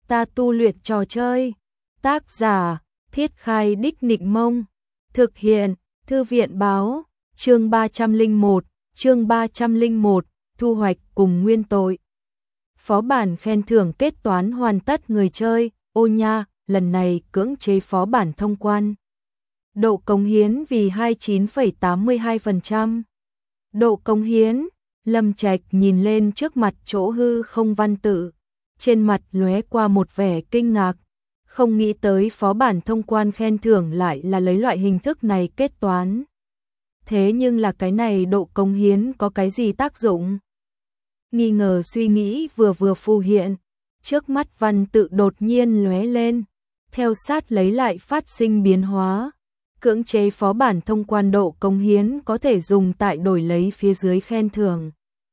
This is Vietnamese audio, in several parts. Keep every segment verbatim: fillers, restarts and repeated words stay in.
Ta tu luyện trò chơi. Tác giả, Thiết Khai Đích Nịnh Mông. Thực hiện, Thư viện báo, chương ba trăm lẻ một, chương ba trăm lẻ một, thu hoạch cùng nguyên tội. Phó bản khen thưởng kết toán hoàn tất người chơi, ô nha, lần này cưỡng chế phó bản thông quan. Độ cống hiến vì hai mươi chín phẩy tám mươi hai phần trăm. Độ cống hiến, Lâm Trạch nhìn lên trước mặt chỗ hư không văn tự, trên mặt lóe qua một vẻ kinh ngạc, không nghĩ tới phó bản thông quan khen thưởng lại là lấy loại hình thức này kết toán. Thế nhưng là cái này độ cống hiến có cái gì tác dụng? Nghi ngờ suy nghĩ vừa vừa phù hiện, trước mắt văn tự đột nhiên lóe lên, theo sát lấy lại phát sinh biến hóa. Cưỡng chế phó bản thông quan độ cống hiến có thể dùng tại đổi lấy phía dưới khen thưởng.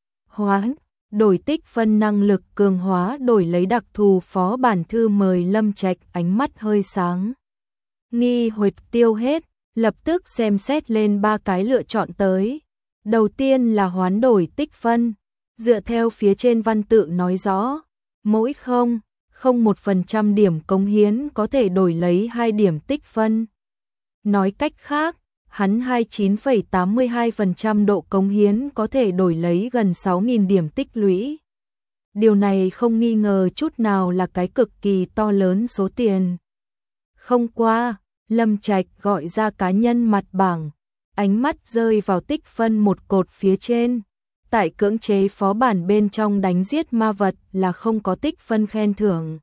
Hoán, đổi tích phân năng lực cường hóa đổi lấy đặc thù phó bản thư mời. Lâm Trạch ánh mắt hơi sáng. Nghi huệt tiêu hết, lập tức xem xét lên ba cái lựa chọn tới. Đầu tiên là hoán đổi tích phân, dựa theo phía trên văn tự nói rõ, mỗi không, không một phần trăm điểm cống hiến có thể đổi lấy hai điểm tích phân. Nói cách khác, hắn hai mươi chín phẩy tám mươi hai phần trăm độ cống hiến có thể đổi lấy gần sáu nghìn điểm tích lũy. Điều này không nghi ngờ chút nào là cái cực kỳ to lớn số tiền. Không qua, Lâm Trạch gọi ra cá nhân mặt bảng, ánh mắt rơi vào tích phân một cột phía trên. Tại cưỡng chế phó bản bên trong đánh giết ma vật là không có tích phân khen thưởng.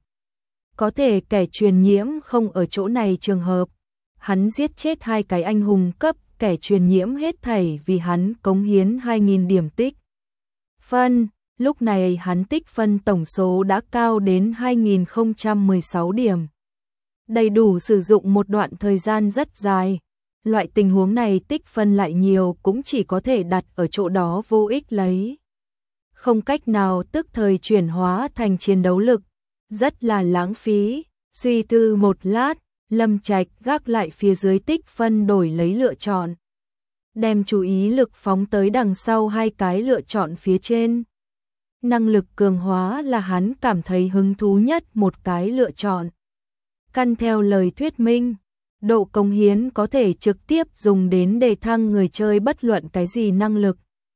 Có thể kẻ truyền nhiễm không ở chỗ này trường hợp. Hắn giết chết hai cái anh hùng cấp, kẻ truyền nhiễm hết thảy vì hắn cống hiến hai nghìn điểm tích phân. Lúc này hắn tích phân tổng số đã cao đến hai nghìn không trăm mười sáu điểm. Đầy đủ sử dụng một đoạn thời gian rất dài. Loại tình huống này tích phân lại nhiều cũng chỉ có thể đặt ở chỗ đó vô ích lấy. Không cách nào tức thời chuyển hóa thành chiến đấu lực. Rất là lãng phí. Suy tư một lát, Lâm Trạch gác lại phía dưới tích phân đổi lấy lựa chọn. Đem chú ý lực phóng tới đằng sau hai cái lựa chọn phía trên. Năng lực cường hóa là hắn cảm thấy hứng thú nhất một cái lựa chọn. Căn theo lời thuyết minh, độ cống hiến có thể trực tiếp dùng đến đề thăng người chơi bất luận cái gì năng lực.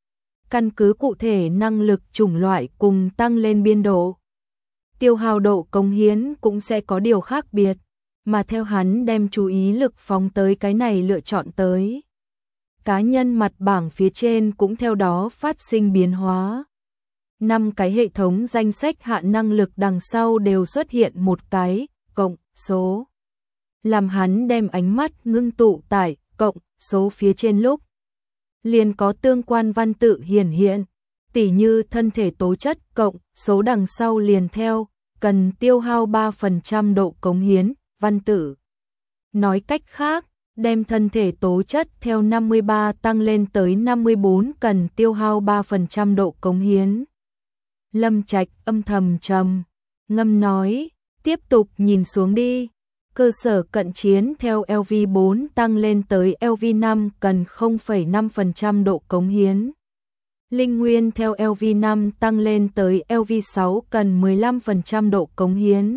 Căn cứ cụ thể năng lực chủng loại cùng tăng lên biên độ. Tiêu hao độ cống hiến cũng sẽ có điều khác biệt. Mà theo hắn đem chú ý lực phóng tới cái này lựa chọn tới. Cá nhân mặt bảng phía trên cũng theo đó phát sinh biến hóa. Năm cái hệ thống danh sách hạ năng lực đằng sau đều xuất hiện một cái cộng số. Làm hắn đem ánh mắt ngưng tụ tại cộng số phía trên lúc. Liền có tương quan văn tự hiển hiện. Tỉ như thân thể tố chất cộng số đằng sau liền theo, cần tiêu hao ba phần trăm độ cống hiến. Văn tử. Nói cách khác, đem thân thể tố chất theo năm mươi ba tăng lên tới năm mươi bốn cần tiêu hao ba phần trăm độ cống hiến. Lâm Trạch âm thầm trầm, ngâm nói, tiếp tục nhìn xuống đi. Cơ sở cận chiến theo L V bốn tăng lên tới L V năm cần không phẩy năm phần trăm độ cống hiến. Linh nguyên theo L V năm tăng lên tới L V sáu cần mười lăm phần trăm độ cống hiến.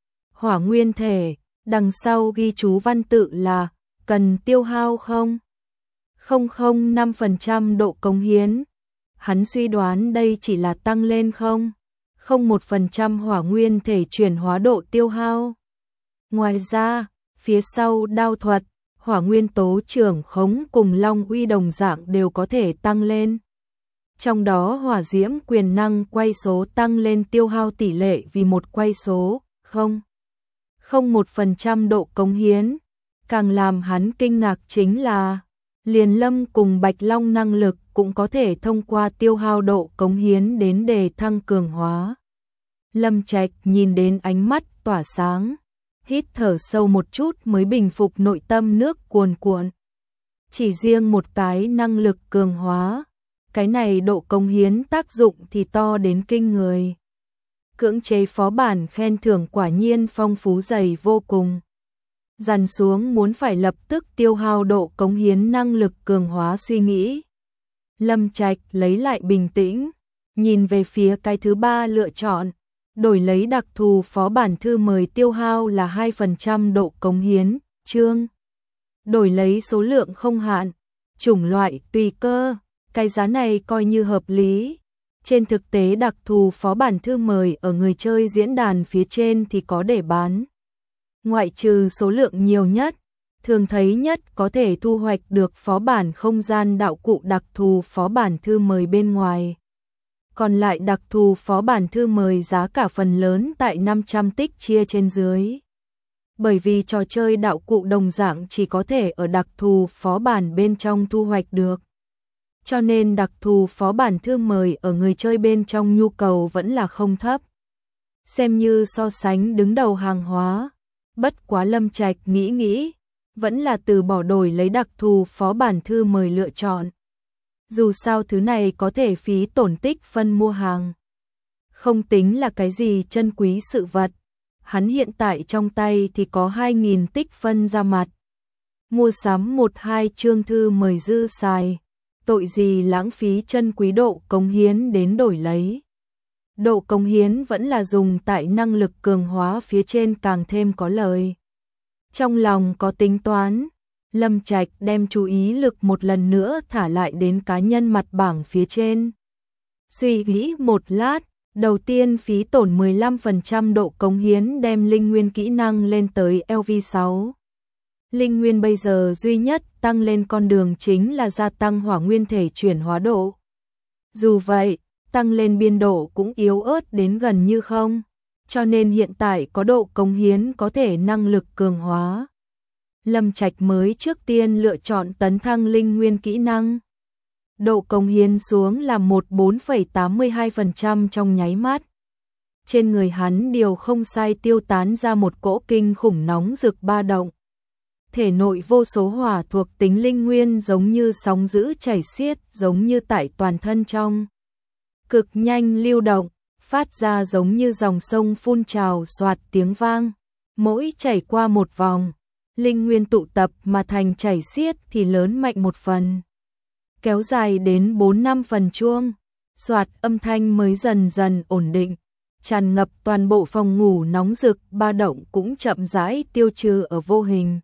Hỏa nguyên thể, đằng sau ghi chú văn tự là cần tiêu hao không không không năm phần trăm độ cống hiến. Hắn suy đoán đây chỉ là tăng lên không không một phần trăm hỏa nguyên thể chuyển hóa độ tiêu hao. Ngoài ra, phía sau đao thuật, hỏa nguyên tố trưởng khống cùng long uy đồng dạng đều có thể tăng lên. Trong đó hỏa diễm quyền năng quay số tăng lên tiêu hao tỷ lệ vì một quay số không không một phần trăm độ cống hiến. Càng làm hắn kinh ngạc chính là liền Lâm cùng Bạch Long năng lực cũng có thể thông qua tiêu hao độ cống hiến đến đề thăng cường hóa. Lâm Trạch nhìn đến ánh mắt tỏa sáng, hít thở sâu một chút mới bình phục nội tâm nước cuồn cuộn. Chỉ riêng một cái năng lực cường hóa, cái này độ cống hiến tác dụng thì to đến kinh người. Cưỡng chế phó bản khen thưởng quả nhiên phong phú dày vô cùng. Dằn xuống muốn phải lập tức tiêu hao độ cống hiến năng lực cường hóa suy nghĩ. Lâm Trạch lấy lại bình tĩnh, nhìn về phía cái thứ ba lựa chọn, Đổi lấy đặc thù phó bản thư mời tiêu hao là hai phần trăm độ cống hiến, chương. Đổi lấy số lượng không hạn, chủng loại tùy cơ, cái giá này coi như hợp lý. Trên thực tế đặc thù phó bản thư mời ở người chơi diễn đàn phía trên thì có để bán. Ngoại trừ số lượng nhiều nhất, thường thấy nhất có thể thu hoạch được phó bản không gian đạo cụ đặc thù phó bản thư mời bên ngoài. Còn lại đặc thù phó bản thư mời giá cả phần lớn tại năm trăm tích chia trên dưới. Bởi vì trò chơi đạo cụ đồng dạng chỉ có thể ở đặc thù phó bản bên trong thu hoạch được. Cho nên đặc thù phó bản thư mời ở người chơi bên trong nhu cầu vẫn là không thấp. Xem như so sánh đứng đầu hàng hóa, bất quá Lâm Trạch nghĩ nghĩ, vẫn là từ bỏ đổi lấy đặc thù phó bản thư mời lựa chọn. Dù sao thứ này có thể phí tổn tích phân mua hàng. Không tính là cái gì chân quý sự vật. Hắn hiện tại trong tay thì có hai nghìn tích phân ra mặt. Mua sắm một hai chương thư mời dư xài. Tội gì lãng phí chân quý độ cống hiến đến đổi lấy. Độ cống hiến vẫn là dùng tại năng lực cường hóa phía trên càng thêm có lời. Trong lòng có tính toán, Lâm Trạch đem chú ý lực một lần nữa thả lại đến cá nhân mặt bảng phía trên. Suy nghĩ một lát, đầu tiên phí tổn mười lăm phần trăm độ cống hiến đem linh nguyên kỹ năng lên tới L V sáu. Linh nguyên bây giờ duy nhất tăng lên con đường chính là gia tăng hỏa nguyên thể chuyển hóa độ. Dù vậy, tăng lên biên độ cũng yếu ớt đến gần như không, cho nên hiện tại có độ cống hiến có thể năng lực cường hóa. Lâm Trạch mới trước tiên lựa chọn tấn thăng linh nguyên kỹ năng. Độ cống hiến xuống là mười bốn phẩy tám mươi hai phần trăm trong nháy mắt. Trên người hắn điều không sai tiêu tán ra một cỗ kinh khủng nóng rực ba động. Thể nội vô số hỏa thuộc tính linh nguyên giống như sóng dữ chảy xiết, giống như tại toàn thân trong. Cực nhanh lưu động, phát ra giống như dòng sông phun trào xoạt tiếng vang. Mỗi chảy qua một vòng, linh nguyên tụ tập mà thành chảy xiết thì lớn mạnh một phần. Kéo dài đến bốn năm phần chuông, xoạt âm thanh mới dần dần ổn định. Tràn ngập toàn bộ phòng ngủ nóng rực, ba động cũng chậm rãi tiêu trừ ở vô hình.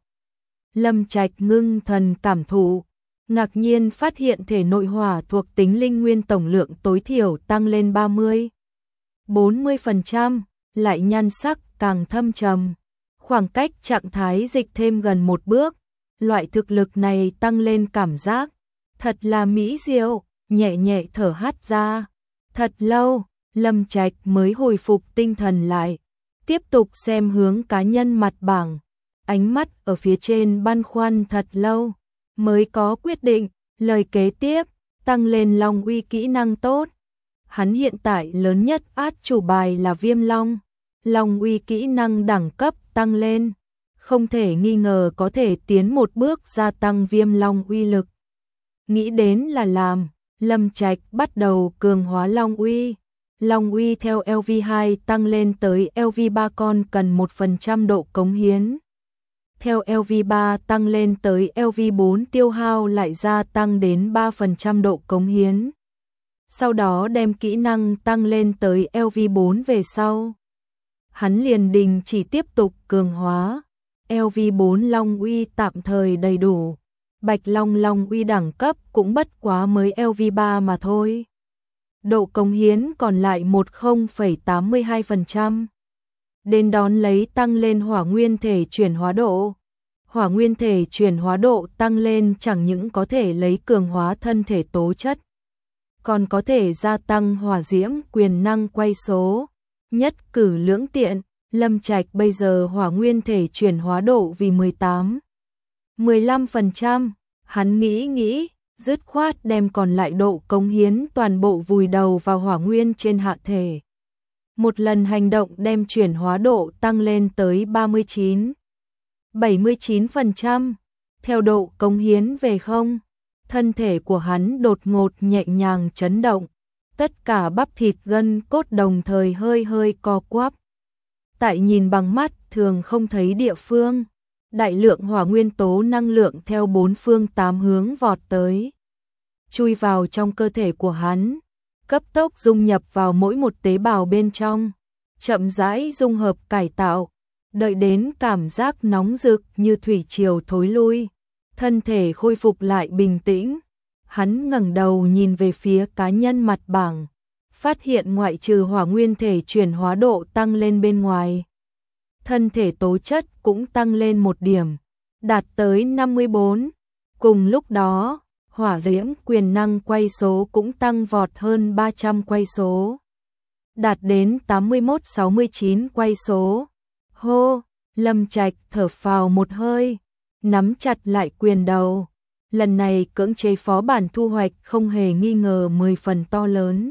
Lâm Trạch ngưng thần cảm thụ, ngạc nhiên phát hiện thể nội hỏa thuộc tính linh nguyên tổng lượng tối thiểu tăng lên ba mươi, bốn mươi phần trăm, lại nhan sắc càng thâm trầm. Khoảng cách trạng thái dịch thêm gần một bước, loại thực lực này tăng lên cảm giác. Thật là mỹ diệu, nhẹ nhẹ thở hắt ra. Thật lâu, Lâm Trạch mới hồi phục tinh thần lại, tiếp tục xem hướng cá nhân mặt bảng. Ánh mắt ở phía trên băn khoăn thật lâu, mới có quyết định, lời kế tiếp, tăng lên Long uy kỹ năng tốt. Hắn hiện tại lớn nhất át chủ bài là Viêm Long. Long uy kỹ năng đẳng cấp tăng lên, không thể nghi ngờ có thể tiến một bước gia tăng Viêm Long uy lực. Nghĩ đến là làm, Lâm Trạch bắt đầu cường hóa Long uy. Long uy theo L V hai tăng lên tới L V ba con cần một phần trăm độ cống hiến. Theo L V ba tăng lên tới L V bốn tiêu hao lại gia tăng đến ba phần trăm độ cống hiến. Sau đó đem kỹ năng tăng lên tới L V bốn về sau. Hắn liền đình chỉ tiếp tục cường hóa. L V bốn Long uy tạm thời đầy đủ. Bạch Long Long uy đẳng cấp cũng bất quá mới L V ba mà thôi. Độ cống hiến còn lại mười phẩy tám mươi hai phần trăm. Đến đón lấy tăng lên hỏa nguyên thể chuyển hóa độ. Hỏa nguyên thể chuyển hóa độ tăng lên chẳng những có thể lấy cường hóa thân thể tố chất, còn có thể gia tăng hỏa diễm quyền năng quay số. Nhất cử lưỡng tiện, Lâm Trạch bây giờ hỏa nguyên thể chuyển hóa độ vì mười tám, mười lăm phần trăm. Hắn nghĩ nghĩ, dứt khoát đem còn lại độ cống hiến toàn bộ vùi đầu vào hỏa nguyên trên hạ thể. Một lần hành động đem chuyển hóa độ tăng lên tới ba mươi chín, bảy mươi chín phần trăm. Theo độ cống hiến về không, thân thể của hắn đột ngột nhẹ nhàng chấn động. Tất cả bắp thịt gân cốt đồng thời hơi hơi co quắp. Tại nhìn bằng mắt thường không thấy địa phương, đại lượng hỏa nguyên tố năng lượng theo bốn phương tám hướng vọt tới, chui vào trong cơ thể của hắn, cấp tốc dung nhập vào mỗi một tế bào bên trong. chậm rãi dung hợp cải tạo, đợi đến cảm giác nóng rực như thủy triều thối lui, thân thể khôi phục lại bình tĩnh. Hắn ngẩng đầu nhìn về phía cá nhân mặt bảng, phát hiện ngoại trừ hỏa nguyên thể chuyển hóa độ tăng lên bên ngoài, thân thể tố chất cũng tăng lên một điểm, đạt tới năm mươi bốn. Cùng lúc đó, hỏa diễm quyền năng quay số cũng tăng vọt hơn ba trăm quay số, đạt đến tám mươi mốt sáu mươi chín quay số. Hô, Lâm Trạch thở phào một hơi, nắm chặt lại quyền đầu. Lần này cưỡng chế phó bản thu hoạch không hề nghi ngờ mười phần to lớn.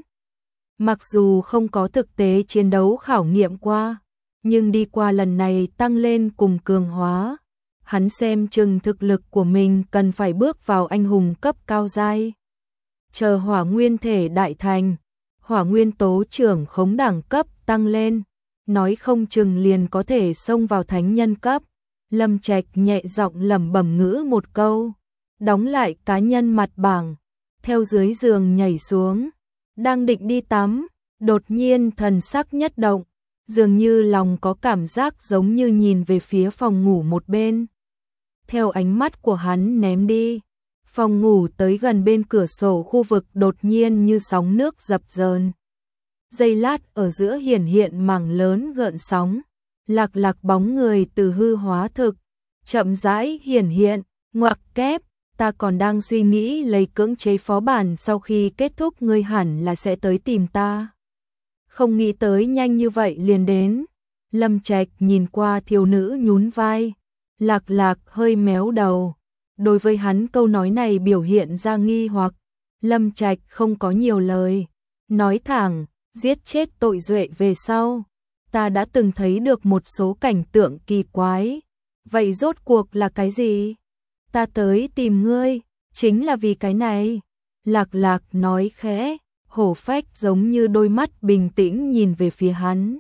Mặc dù không có thực tế chiến đấu khảo nghiệm qua, nhưng đi qua lần này tăng lên cùng cường hóa, hắn xem chừng thực lực của mình cần phải bước vào anh hùng cấp cao giai. Chờ hỏa nguyên thể đại thành, hỏa nguyên tố trưởng khống đẳng cấp tăng lên, nói không chừng liền có thể xông vào thánh nhân cấp. Lâm Trạch nhẹ giọng lẩm bẩm ngữ một câu, đóng lại cá nhân mặt bảng, theo dưới giường nhảy xuống, đang định đi tắm, đột nhiên thần sắc nhất động, dường như lòng có cảm giác giống như nhìn về phía phòng ngủ một bên. Theo ánh mắt của hắn ném đi, phòng ngủ tới gần bên cửa sổ khu vực đột nhiên như sóng nước dập dờn. Giây lát ở giữa hiển hiện mảng lớn gợn sóng, lạc lạc bóng người từ hư hóa thực, chậm rãi hiển hiện, ngoặc kép, ta còn đang suy nghĩ lấy cưỡng chế phó bản sau khi kết thúc ngươi hẳn là sẽ tới tìm ta. Không nghĩ tới nhanh như vậy liền đến. Lâm Trạch nhìn qua thiếu nữ nhún vai, lạc lạc hơi méo đầu. Đối với hắn câu nói này biểu hiện ra nghi hoặc, Lâm Trạch không có nhiều lời, nói thẳng, giết chết tội duệ về sau. Ta đã từng thấy được một số cảnh tượng kỳ quái. Vậy rốt cuộc là cái gì? Ta tới tìm ngươi, chính là vì cái này. Lạc lạc nói khẽ, hổ phách giống như đôi mắt bình tĩnh nhìn về phía hắn.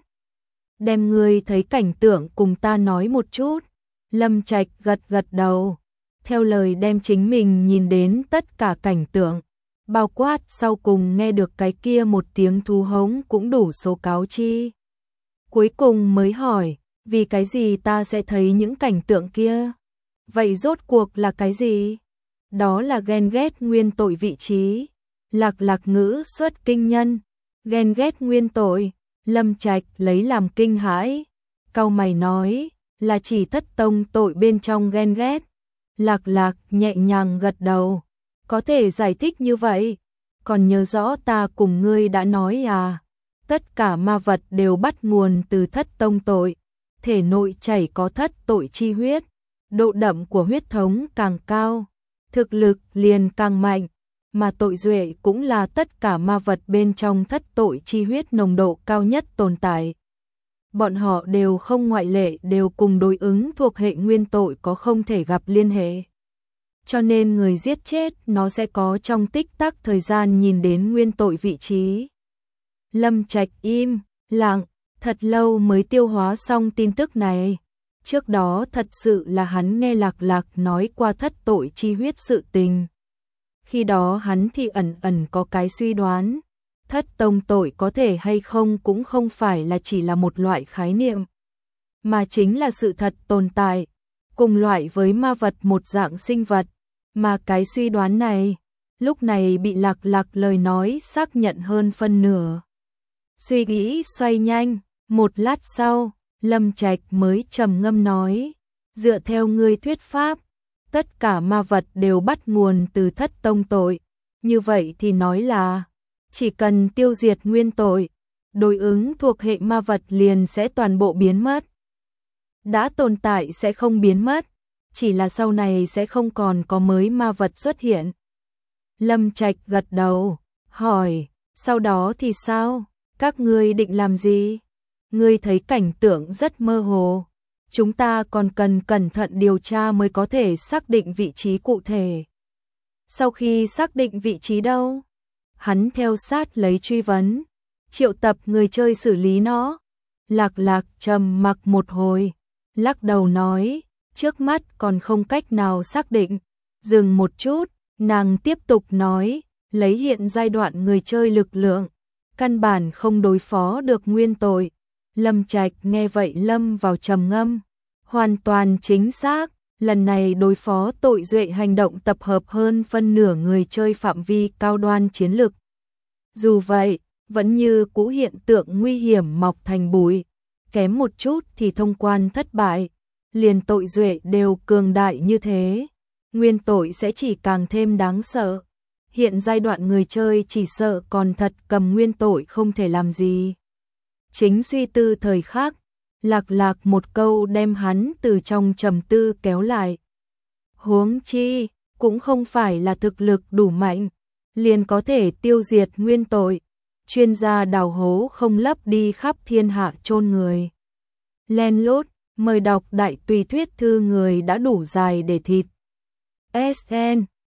Đem ngươi thấy cảnh tượng cùng ta nói một chút. Lâm Trạch gật gật đầu, theo lời đem chính mình nhìn đến tất cả cảnh tượng, bao quát sau cùng nghe được cái kia một tiếng thú hống cũng đủ số cáo chi. Cuối cùng mới hỏi, vì cái gì ta sẽ thấy những cảnh tượng kia? Vậy rốt cuộc là cái gì? Đó là ghen ghét nguyên tội vị trí. Lạc lạc ngữ xuất kinh nhân, ghen ghét nguyên tội. Lâm Trạch lấy làm kinh hãi, cau mày nói, là chỉ thất tông tội bên trong ghen ghét. Lạc lạc nhẹ nhàng gật đầu, có thể giải thích như vậy. Còn nhớ rõ ta cùng ngươi đã nói à, tất cả ma vật đều bắt nguồn từ thất tông tội, thể nội chảy có thất tội chi huyết, độ đậm của huyết thống càng cao, thực lực liền càng mạnh, mà tội duệ cũng là tất cả ma vật bên trong thất tội chi huyết nồng độ cao nhất tồn tại. Bọn họ đều không ngoại lệ, đều cùng đối ứng thuộc hệ nguyên tội có không thể gặp liên hệ. Cho nên người giết chết nó sẽ có trong tích tắc thời gian nhìn đến nguyên tội vị trí. Lâm Trạch im lặng, thật lâu mới tiêu hóa xong tin tức này. Trước đó thật sự là hắn nghe lạc lạc nói qua thất tội chi huyết sự tình. Khi đó hắn thì ẩn ẩn có cái suy đoán, thất tông tội có thể hay không cũng không phải là chỉ là một loại khái niệm, mà chính là sự thật tồn tại, cùng loại với ma vật một dạng sinh vật. Mà cái suy đoán này, lúc này bị lạc lạc lời nói xác nhận hơn phân nửa. Suy nghĩ xoay nhanh, một lát sau, Lâm Trạch mới trầm ngâm nói, dựa theo ngươi thuyết pháp, tất cả ma vật đều bắt nguồn từ thất tông tội, như vậy thì nói là, chỉ cần tiêu diệt nguyên tội, đối ứng thuộc hệ ma vật liền sẽ toàn bộ biến mất. Đã tồn tại sẽ không biến mất, chỉ là sau này sẽ không còn có mới ma vật xuất hiện. Lâm Trạch gật đầu, hỏi, sau đó thì sao? Các ngươi định làm gì? Ngươi thấy cảnh tượng rất mơ hồ, chúng ta còn cần cẩn thận điều tra mới có thể xác định vị trí cụ thể. Sau khi xác định vị trí đâu? Hắn theo sát lấy truy vấn, triệu tập người chơi xử lý nó. Lạc lạc trầm mặc một hồi, lắc đầu nói, trước mắt còn không cách nào xác định. Dừng một chút, nàng tiếp tục nói, lấy hiện giai đoạn người chơi lực lượng, căn bản không đối phó được nguyên tội. Lâm Trạch nghe vậy lâm vào trầm ngâm. Hoàn toàn chính xác, lần này đối phó tội duệ hành động tập hợp hơn phân nửa người chơi phạm vi cao đoan chiến lực. Dù vậy, vẫn như cũ hiện tượng nguy hiểm mọc thành bụi, kém một chút thì thông quan thất bại, liền tội duệ đều cường đại như thế, nguyên tội sẽ chỉ càng thêm đáng sợ. Hiện giai đoạn người chơi chỉ sợ còn thật cầm nguyên tội không thể làm gì. Chính suy tư thời khắc, Lạc Lạc một câu đem hắn từ trong trầm tư kéo lại. Huống chi, cũng không phải là thực lực đủ mạnh, liền có thể tiêu diệt nguyên tội. Chuyên gia đào hố không lấp đi khắp thiên hạ chôn người. Len lút, mời đọc đại tùy thuyết thư người đã đủ dài để thịt. ét en